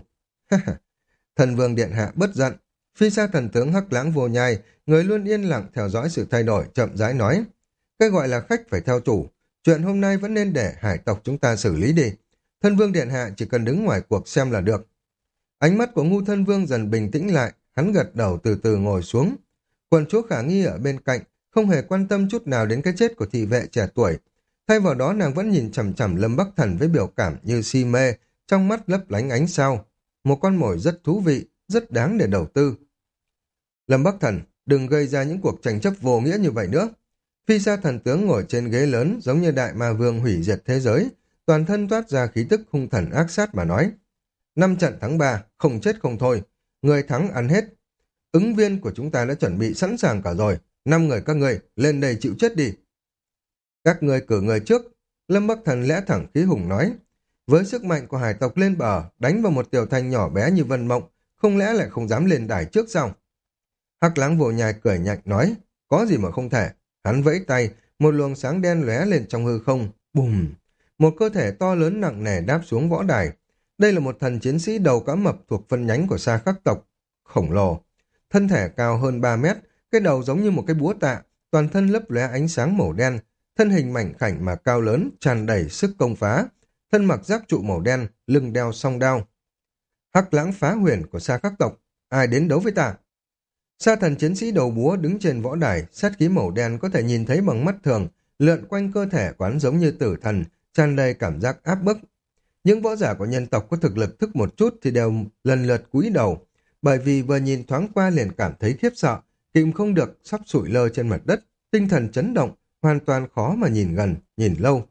Thần Vương điện hạ bất giận, phi sa thần tướng Hắc Lãng Vô Nhai, người luôn yên lặng theo dõi sự thay đổi, chậm rãi nói. Cái gọi là khách phải theo chủ, chuyện hôm nay vẫn nên để hải tộc chúng ta xử lý đi. Thân Vương điện hạ chỉ cần đứng ngoài cuộc xem là được. Ánh mắt của Ngũ Thân Vương dần bình tĩnh lại, hắn gật đầu từ từ ngồi xuống. Quần chúa Khả Nghi ở bên cạnh, không hề quan tâm chút nào đến cái chết của thị vệ trẻ tuổi. Thay vào đó nàng vẫn nhìn chằm chằm Lâm Bắc Thần với biểu cảm như si mê, trong mắt lấp lánh ánh sao. Một con mồi rất thú vị, rất đáng để đầu tư. Lâm Bắc Thần, đừng gây ra những cuộc tranh chấp vô nghĩa như vậy nữa. Phi sa thần tướng ngồi trên ghế lớn giống như đại ma vương hủy diệt thế giới, toàn thân toát ra khí tức hung thần ác sát mà nói. Năm trận thắng ba, không chết không thôi. Người thắng ăn hết. Ứng viên của chúng ta đã chuẩn bị sẵn sàng cả rồi. Năm người các ngươi lên đây chịu chết đi. Các ngươi cử người trước. Lâm Bắc Thần lẽ thẳng khí hùng nói. Với sức mạnh của hải tộc lên bờ, đánh vào một tiểu thành nhỏ bé như Vân Mộng, không lẽ lại không dám lên đài trước sao? Hắc Lãng Vô Nhai cười nhạnh nói. Có gì mà không thể. Hắn vẫy tay, một luồng sáng đen lóe lên trong hư không. Bùm! Một cơ thể to lớn nặng nề đáp xuống võ đài. Đây là một thần chiến sĩ đầu cá mập thuộc phân nhánh của Sa Khắc tộc. Khổng lồ. Thân thể cao hơn ba mét, cái đầu giống như một cái búa tạ, toàn thân lấp lóe ánh sáng màu đen, thân hình mảnh khảnh mà cao lớn, tràn đầy sức công phá, thân mặc giáp trụ màu đen, lưng đeo song đao. Hắc Lãng Phá Huyền của Sa Khắc tộc, ai đến đấu với ta? Sa thần chiến sĩ đầu búa đứng trên võ đài, sát khí màu đen có thể nhìn thấy bằng mắt thường, lượn quanh cơ thể quán giống như tử thần, tràn đầy cảm giác áp bức. Những võ giả của nhân tộc có thực lực thức một chút thì đều lần lượt cúi đầu, bởi vì vừa nhìn thoáng qua liền cảm thấy khiếp sợ, kìm không được sắp sụi lơ trên mặt đất, tinh thần chấn động, hoàn toàn khó mà nhìn gần, nhìn lâu.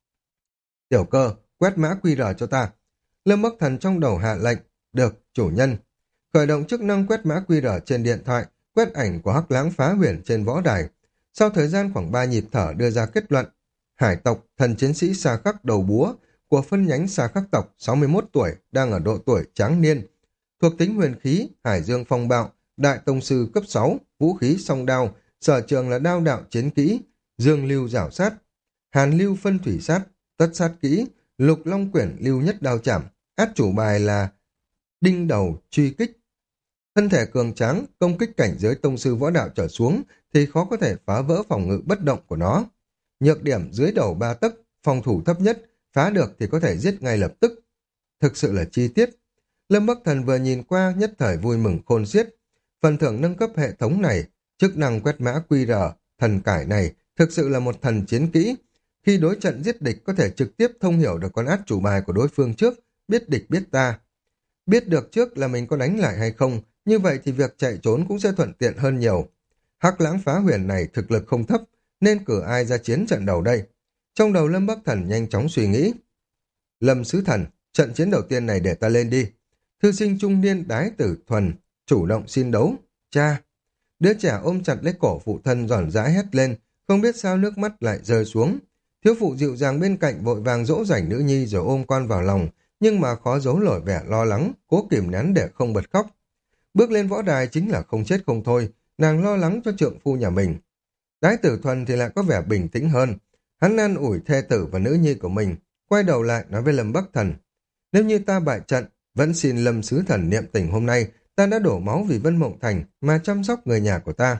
Tiểu Cơ, quét mã quy rờ cho ta. Lâm Bắc Thần trong đầu hạ lệnh, được, chủ nhân. Khởi động chức năng quét mã quy rờ trên điện thoại, quét ảnh của Hắc Lãng Phá Huyền trên võ đài. Sau thời gian khoảng ba nhịp thở đưa ra kết luận, hải tộc, thần chiến sĩ Sa Khắc đầu búa của phân nhánh Sa Khắc tộc sáu mươi mốt tuổi, đang ở độ tuổi tráng niên. Thuộc tính huyền khí, Hải Dương Phong Bạo, Đại Tông Sư cấp sáu, vũ khí song đao, sở trường là đao đạo chiến kỹ, Dương Lưu Giảo Sát, Hàn Lưu Phân Thủy Sát, Tất Sát Kỹ, Lục Long Quyển Lưu Nhất Đao Chảm, át chủ bài là Đinh Đầu Truy Kích. Thân thể cường tráng, công kích cảnh giới tông sư võ đạo trở xuống thì khó có thể phá vỡ phòng ngự bất động của nó. Nhược điểm dưới đầu ba tấc, phòng thủ thấp nhất, phá được thì có thể giết ngay lập tức. Thực sự là chi tiết. Lâm Bắc Thần vừa nhìn qua nhất thời vui mừng khôn xiết. Phần thưởng nâng cấp hệ thống này, chức năng quét mã quy rờ, thần cải này thực sự là một thần chiến kỹ. Khi đối trận giết địch có thể trực tiếp thông hiểu được con át chủ bài của đối phương trước, biết địch biết ta. Biết được trước là mình có đánh lại hay không, như vậy thì việc chạy trốn cũng sẽ thuận tiện hơn nhiều. Hắc Lãng Phá Huyền này thực lực không thấp, nên cử ai ra chiến trận đầu đây? Trong đầu Lâm Bắc Thần nhanh chóng suy nghĩ. Lâm Sứ Thần, trận chiến đầu tiên này để ta lên đi. Thư sinh trung niên Đái Tử Thuần, chủ động xin đấu. Cha! Đứa trẻ ôm chặt lấy cổ phụ thân giòn giã hét lên, không biết sao nước mắt lại rơi xuống. Thiếu phụ dịu dàng bên cạnh vội vàng dỗ dành nữ nhi rồi ôm con vào lòng, nhưng mà khó giấu nổi vẻ lo lắng, cố kìm nén để không bật khóc. Bước lên võ đài chính là không chết không thôi, nàng lo lắng cho trượng phu nhà mình. Đái Tử Thuần thì lại có vẻ bình tĩnh hơn. Hắn an ủi thê tử và nữ nhi của mình, quay đầu lại nói với Lâm Bắc Thần. Nếu như ta bại trận, vẫn xin Lâm Sứ Thần niệm tình hôm nay, ta đã đổ máu vì Vân Mộng Thành mà chăm sóc người nhà của ta.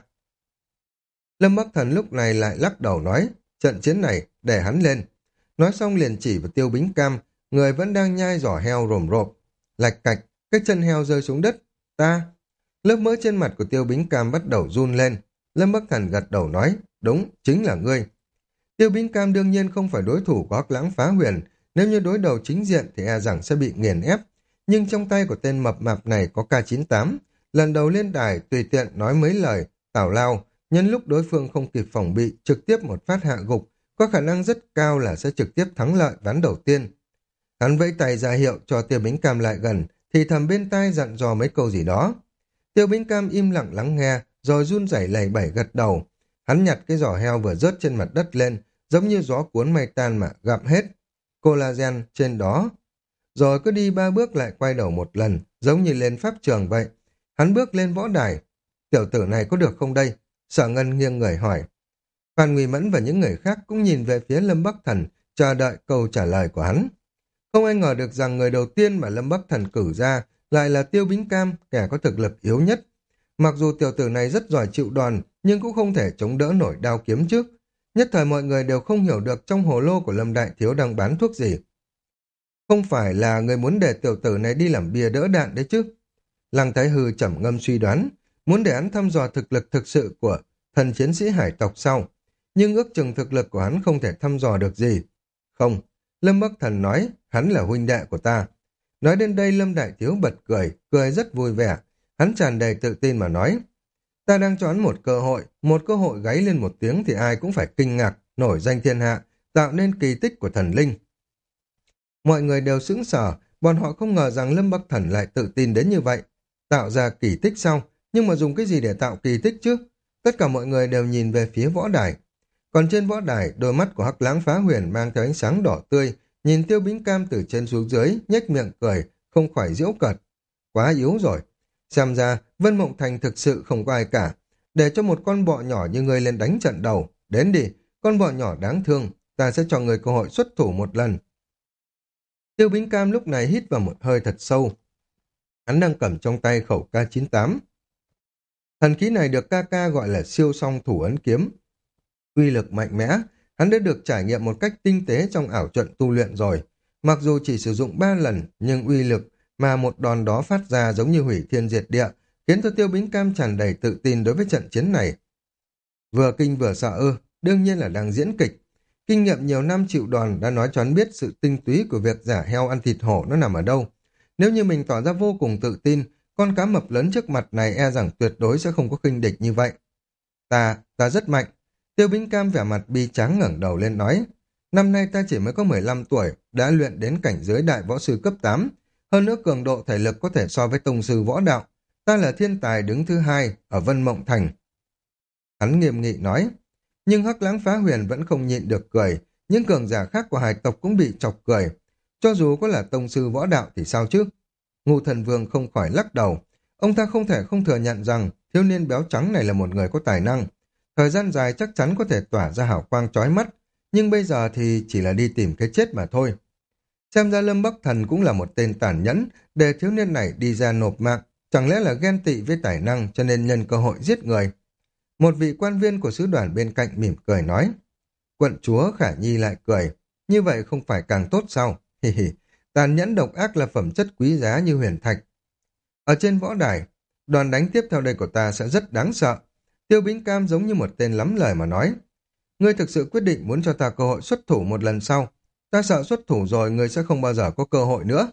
Lâm Bắc Thần lúc này lại lắc đầu nói, trận chiến này để hắn lên. Nói xong liền chỉ vào Tiêu Bính Cam, người vẫn đang nhai giỏ heo rồm rộp. Lạch cạch, cái chân heo rơi xuống đất. Ta! Lớp mỡ trên mặt của Tiêu Bính Cam bắt đầu run lên. Lâm Bắc Thần gật đầu nói, đúng, chính là ngươi. Tiêu Bính Cam đương nhiên không phải đối thủ của Hắc Lãng Phá Huyền, nếu như đối đầu chính diện thì e rằng sẽ bị nghiền ép. nhưng trong tay của tên mập mạp này có K chín tám. Lần đầu lên đài tùy tiện nói mấy lời, tào lao, nhân lúc đối phương không kịp phòng bị, trực tiếp một phát hạ gục, có khả năng rất cao là sẽ trực tiếp thắng lợi ván đầu tiên. Hắn vẫy tay ra hiệu cho Tiêu Bính Cam lại gần, thì thầm bên tai dặn dò mấy câu gì đó. Tiêu Bính Cam im lặng lắng nghe, rồi run rẩy lẩy bẩy gật đầu. Hắn nhặt cái giỏ heo vừa rớt trên mặt đất lên, giống như gió cuốn mây tan mà gặm hết collagen trên đó. Rồi cứ đi ba bước lại quay đầu một lần, giống như lên pháp trường vậy. Hắn bước lên võ đài. Tiểu tử này có được không đây? Sở Ngân nghiêng người hỏi. Phan Nguy Mẫn và những người khác cũng nhìn về phía Lâm Bắc Thần, chờ đợi câu trả lời của hắn. Không ai ngờ được rằng người đầu tiên mà Lâm Bắc Thần cử ra lại là Tiêu Bính Cam, kẻ có thực lực yếu nhất. Mặc dù tiểu tử này rất giỏi chịu đòn, nhưng cũng không thể chống đỡ nổi đao kiếm trước. Nhất thời mọi người đều không hiểu được trong hồ lô của Lâm Đại Thiếu đang bán thuốc gì. Không phải là người muốn để tiểu tử này đi làm bia đỡ đạn đấy chứ? Lăng Thái Hư trầm ngâm suy đoán, muốn để hắn thăm dò thực lực thực sự của thần chiến sĩ hải tộc sau. Nhưng ước chừng thực lực của hắn không thể thăm dò được gì. Không, Lâm Bắc Thần nói, hắn là huynh đệ của ta. Nói đến đây Lâm Đại Thiếu bật cười, cười rất vui vẻ. Hắn tràn đầy tự tin mà nói, ta đang cho hắn một cơ hội, một cơ hội gáy lên một tiếng thì ai cũng phải kinh ngạc, nổi danh thiên hạ, tạo nên kỳ tích của thần linh. Mọi người đều sững sờ, bọn họ không ngờ rằng Lâm Bắc Thần lại tự tin đến như vậy. Tạo ra kỳ tích sau, nhưng mà dùng cái gì để tạo kỳ tích chứ? Tất cả mọi người đều nhìn về phía võ đài. Còn trên võ đài, đôi mắt của Hắc Lãng Phá Huyền mang theo ánh sáng đỏ tươi, nhìn Tiêu Bính Cam từ trên xuống dưới, nhếch miệng cười, không khỏi giễu cợt. Quá yếu rồi. Xem ra, Vân Mộng Thành thực sự không có ai cả. Để cho một con bọ nhỏ như ngươi lên đánh trận đầu. Đến đi, con bọ nhỏ đáng thương, ta sẽ cho người cơ hội xuất thủ một lần. Tiêu Bính Cam lúc này hít vào một hơi thật sâu. Hắn đang cầm trong tay khẩu K chín tám. Thần khí này được ca ca gọi là siêu song thủ ấn kiếm. Uy lực mạnh mẽ, hắn đã được trải nghiệm một cách tinh tế trong ảo trận tu luyện rồi. Mặc dù chỉ sử dụng ba lần, nhưng uy lực mà một đòn đó phát ra giống như hủy thiên diệt địa, khiến cho Tiêu Bính Cam tràn đầy tự tin đối với trận chiến này. Vừa kinh vừa sợ ư, đương nhiên là đang diễn kịch. Kinh nghiệm nhiều năm chịu đòn đã nói cho hắn biết sự tinh túy của việc giả heo ăn thịt hổ nó nằm ở đâu. Nếu như mình tỏ ra vô cùng tự tin, con cá mập lớn trước mặt này e rằng tuyệt đối sẽ không có khinh địch như vậy. Ta, ta rất mạnh. Tiêu Bính Cam vẻ mặt bi tráng ngẩng đầu lên nói, năm nay ta chỉ mới có mười lăm tuổi, đã luyện đến cảnh giới đại võ sư cấp tám. Hơn nữa cường độ thể lực có thể so với tông sư võ đạo. Ta là thiên tài đứng thứ hai ở Vân Mộng Thành. Hắn nghiêm nghị nói, nhưng Hắc Lãng Phá Huyền vẫn không nhịn được cười, những cường giả khác của hải tộc cũng bị chọc cười. Cho dù có là tông sư võ đạo thì sao chứ? Ngũ Thần Vương không khỏi lắc đầu. Ông ta không thể không thừa nhận rằng thiếu niên béo trắng này là một người có tài năng. Thời gian dài chắc chắn có thể tỏa ra hào quang chói mắt, nhưng bây giờ thì chỉ là đi tìm cái chết mà thôi. Xem ra Lâm Bắc Thần cũng là một tên tàn nhẫn, để thiếu niên này đi ra nộp mạng, chẳng lẽ là ghen tị với tài năng cho nên nhân cơ hội giết người. Một vị quan viên của sứ đoàn bên cạnh mỉm cười nói. Quận chúa Khả Nhi lại cười, như vậy không phải càng tốt sao? Hì hì, tàn nhẫn độc ác là phẩm chất quý giá như huyền thạch. Ở trên võ đài, đoàn đánh tiếp theo đây của ta sẽ rất đáng sợ. Tiêu Bính Cam giống như một tên lắm lời mà nói. Ngươi thực sự quyết định muốn cho ta cơ hội xuất thủ một lần sau. Ta sợ xuất thủ rồi ngươi sẽ không bao giờ có cơ hội nữa.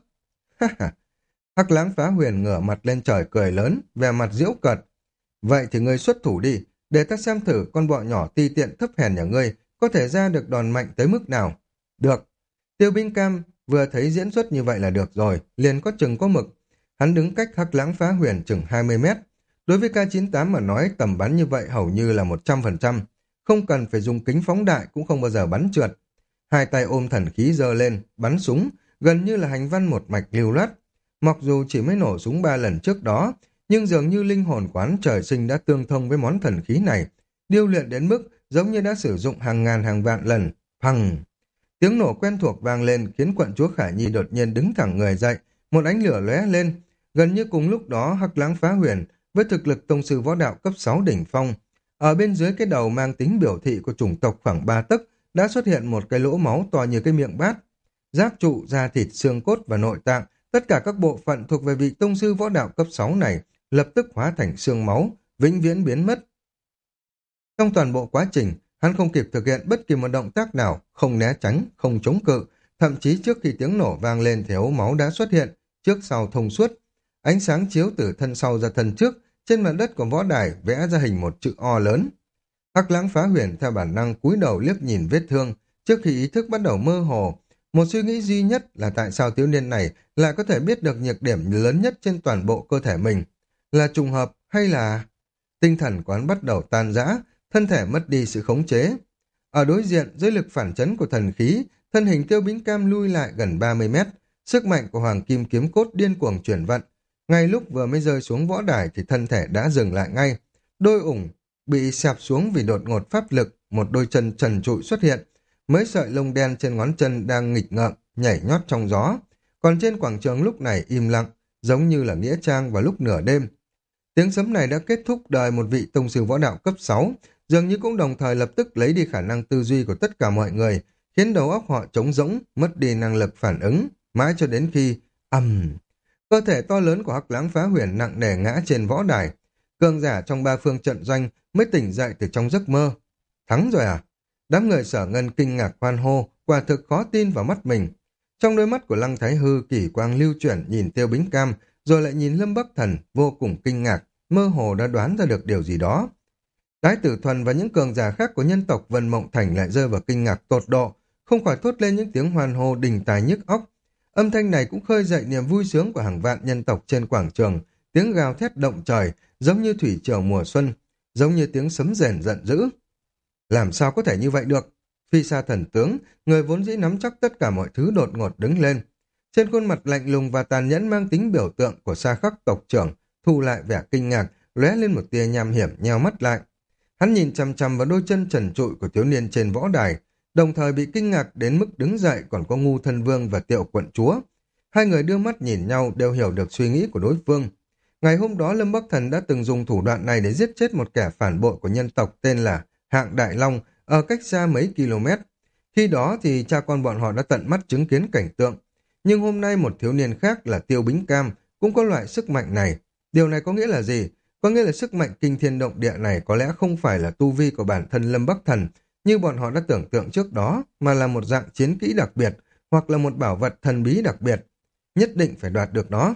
Hắc Lãng Phá Huyền ngửa mặt lên trời cười lớn, vẻ mặt giễu cợt. Vậy thì ngươi xuất thủ đi, để ta xem thử con bọ nhỏ ti tiện thấp hèn nhà ngươi có thể ra được đòn mạnh tới mức nào. Được. Tiêu Bính Cam vừa thấy diễn xuất như vậy là được rồi, liền có chừng có mực. Hắn đứng cách Hắc Lãng Phá Huyền chừng hai mươi mét. Đối với K chín tám mà nói tầm bắn như vậy hầu như là một trăm phần trăm. Không cần phải dùng kính phóng đại cũng không bao giờ bắn trượt. Hai tay ôm thần khí giơ lên, bắn súng, gần như là hành văn một mạch lưu loát. Mặc dù chỉ mới nổ súng ba lần trước đó, nhưng dường như linh hồn quán trời sinh đã tương thông với món thần khí này, điêu luyện đến mức giống như đã sử dụng hàng ngàn hàng vạn lần. Phăng! Tiếng nổ quen thuộc vang lên khiến quận chúa Khả Nhi đột nhiên đứng thẳng người dậy, một ánh lửa lóe lên. Gần như cùng lúc đó Hắc Lãng Phá Huyền với thực lực tông sư võ đạo cấp sáu đỉnh phong, ở bên dưới cái đầu mang tính biểu thị của chủng tộc khoảng ba tấc đã xuất hiện một cái lỗ máu to như cái miệng bát. Giáp trụ, da thịt, xương cốt và nội tạng, tất cả các bộ phận thuộc về vị tông sư võ đạo cấp sáu này lập tức hóa thành xương máu, vĩnh viễn biến mất. Trong toàn bộ quá trình, hắn không kịp thực hiện bất kỳ một động tác nào, không né tránh, không chống cự, thậm chí trước khi tiếng nổ vang lên thì hố máu đã xuất hiện, trước sau thông suốt. Ánh sáng chiếu từ thân sau ra thân trước, trên mặt đất của võ đài vẽ ra hình một chữ O lớn. Hắc Lãng Phá Huyền theo bản năng cúi đầu liếc nhìn vết thương, trước khi ý thức bắt đầu mơ hồ. Một suy nghĩ duy nhất là tại sao thiếu niên này lại có thể biết được nhược điểm lớn nhất trên toàn bộ cơ thể mình. Là trùng hợp hay là... Tinh thần của hắn bắt đầu tan rã, thân thể mất đi sự khống chế. Ở đối diện, dưới lực phản chấn của thần khí, thân hình Tiêu Bính Cam lui lại gần ba mươi mét. Sức mạnh của Hoàng Kim Kiếm Cốt điên cuồng chuyển vận. Ngay lúc vừa mới rơi xuống võ đài thì thân thể đã dừng lại ngay. Đôi ủng bị xẹp xuống vì đột ngột pháp lực, một đôi chân trần trụi xuất hiện. Mấy sợi lông đen trên ngón chân đang nghịch ngợm, nhảy nhót trong gió. Còn trên quảng trường lúc này im lặng, giống như là nghĩa trang vào lúc nửa đêm. Tiếng sấm này đã kết thúc đời một vị tông sư võ đạo cấp sáu, dường như cũng đồng thời lập tức lấy đi khả năng tư duy của tất cả mọi người, khiến đầu óc họ trống rỗng, mất đi năng lực phản ứng, mãi cho đến khi ầm, cơ thể to lớn của Hắc Lãng Phá Huyền nặng nề ngã trên võ đài. Cường giả trong ba phương trận doanh mới tỉnh dậy từ trong giấc mơ. Thắng rồi à? Đám người Sở Ngân kinh ngạc hoan hô, quả thực khó tin vào mắt mình. Trong đôi mắt của Lăng Thái Hư kỳ quang lưu chuyển nhìn Tiêu Bính Cam, rồi lại nhìn Lâm Bắc Thần vô cùng kinh ngạc, mơ hồ đã đoán ra được điều gì đó. Đái Tử Thuần và những cường giả khác của nhân tộc Vân Mộng Thành lại rơi vào kinh ngạc tột độ, không khỏi thốt lên những tiếng hoan hô đình tài nhức óc. Âm thanh này cũng khơi dậy niềm vui sướng của hàng vạn nhân tộc trên quảng trường, tiếng gào thét động trời, giống như thủy triều mùa xuân, giống như tiếng sấm rền giận dữ. Làm sao có thể như vậy được? Phi Sa Thần Tướng, người vốn dĩ nắm chắc tất cả mọi thứ đột ngột đứng lên. Trên khuôn mặt lạnh lùng và tàn nhẫn mang tính biểu tượng của Sa Khắc tộc trưởng, thu lại vẻ kinh ngạc, lóe lên một tia nham hiểm, nheo mắt lại. Hắn nhìn chằm chằm vào đôi chân trần trụi của thiếu niên trên võ đài, đồng thời bị kinh ngạc đến mức đứng dậy còn có Ngu Thân Vương và Tiệu Quận Chúa. Hai người đưa mắt nhìn nhau đều hiểu được suy nghĩ của đối phương. Ngày hôm đó Lâm Bắc Thần đã từng dùng thủ đoạn này để giết chết một kẻ phản bội của nhân tộc tên là Hạng Đại Long ở cách xa mấy km. Khi đó thì cha con bọn họ đã tận mắt chứng kiến cảnh tượng. Nhưng hôm nay một thiếu niên khác là Tiêu Bính Cam cũng có loại sức mạnh này. Điều này có nghĩa là gì? Có nghĩa là sức mạnh kinh thiên động địa này có lẽ không phải là tu vi của bản thân Lâm Bắc Thần như bọn họ đã tưởng tượng trước đó, mà là một dạng chiến kỹ đặc biệt hoặc là một bảo vật thần bí đặc biệt. Nhất định phải đoạt được nó.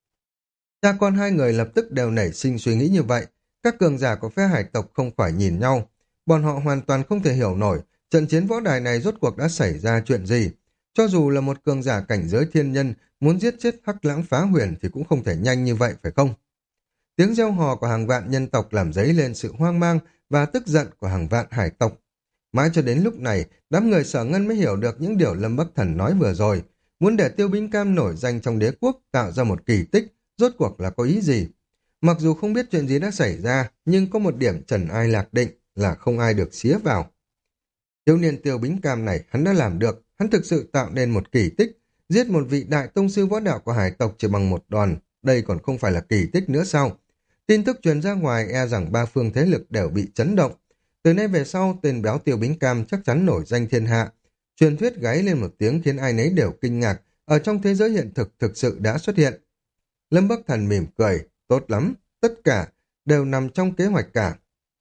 Cha con hai người lập tức đều nảy sinh suy nghĩ như vậy. Các cường giả của phe hải tộc không phải nhìn nhau. Bọn họ hoàn toàn không thể hiểu nổi trận chiến võ đài này rốt cuộc đã xảy ra chuyện gì. Cho dù là một cường giả cảnh giới thiên nhân muốn giết chết Hắc Lãng Phá Huyền thì cũng không thể nhanh như vậy phải không? Tiếng reo hò của hàng vạn nhân tộc làm dấy lên sự hoang mang và tức giận của hàng vạn hải tộc. Mãi cho đến lúc này, đám người Sở Ngân mới hiểu được những điều Lâm Bắc Thần nói vừa rồi. Muốn để Tiêu Bính Cam nổi danh trong đế quốc, tạo ra một kỳ tích, rốt cuộc là có ý gì? Mặc dù không biết chuyện gì đã xảy ra, nhưng có một điểm trần ai lạc định là không ai được xía vào. Thiếu niên Tiêu Bính Cam này hắn đã làm được, hắn thực sự tạo nên một kỳ tích, giết một vị đại tông sư võ đạo của hải tộc chỉ bằng một đòn, đây còn không phải là kỳ tích nữa sao? Tin tức truyền ra ngoài e rằng ba phương thế lực đều bị chấn động. Từ nay về sau, tên béo Tiêu Bính Cam chắc chắn nổi danh thiên hạ. Truyền thuyết gáy lên một tiếng khiến ai nấy đều kinh ngạc, ở trong thế giới hiện thực thực sự đã xuất hiện. Lâm Bắc Thần mỉm cười, tốt lắm, tất cả đều nằm trong kế hoạch cả.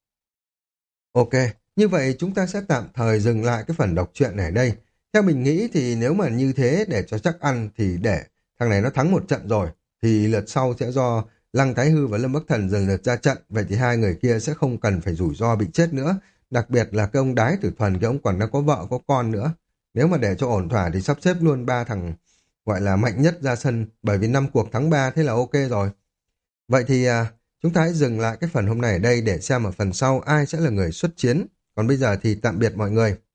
Ok, như vậy chúng ta sẽ tạm thời dừng lại cái phần đọc truyện này ở đây. Theo mình nghĩ thì nếu mà như thế để cho chắc ăn thì để thằng này nó thắng một trận rồi, thì lượt sau sẽ do Lăng Thái Hư và Lâm Bắc Thần dần lượt ra trận, vậy thì hai người kia sẽ không cần phải rủi ro bị chết nữa. Đặc biệt là cái ông Đái Tử Thuần, cái ông còn đã có vợ có con nữa. Nếu mà để cho ổn thỏa thì sắp xếp luôn ba thằng gọi là mạnh nhất ra sân, bởi vì năm cuộc thắng ba thế là ok rồi. Vậy thì à, chúng ta hãy dừng lại cái phần hôm nay ở đây để xem ở phần sau ai sẽ là người xuất chiến. Còn bây giờ thì tạm biệt mọi người.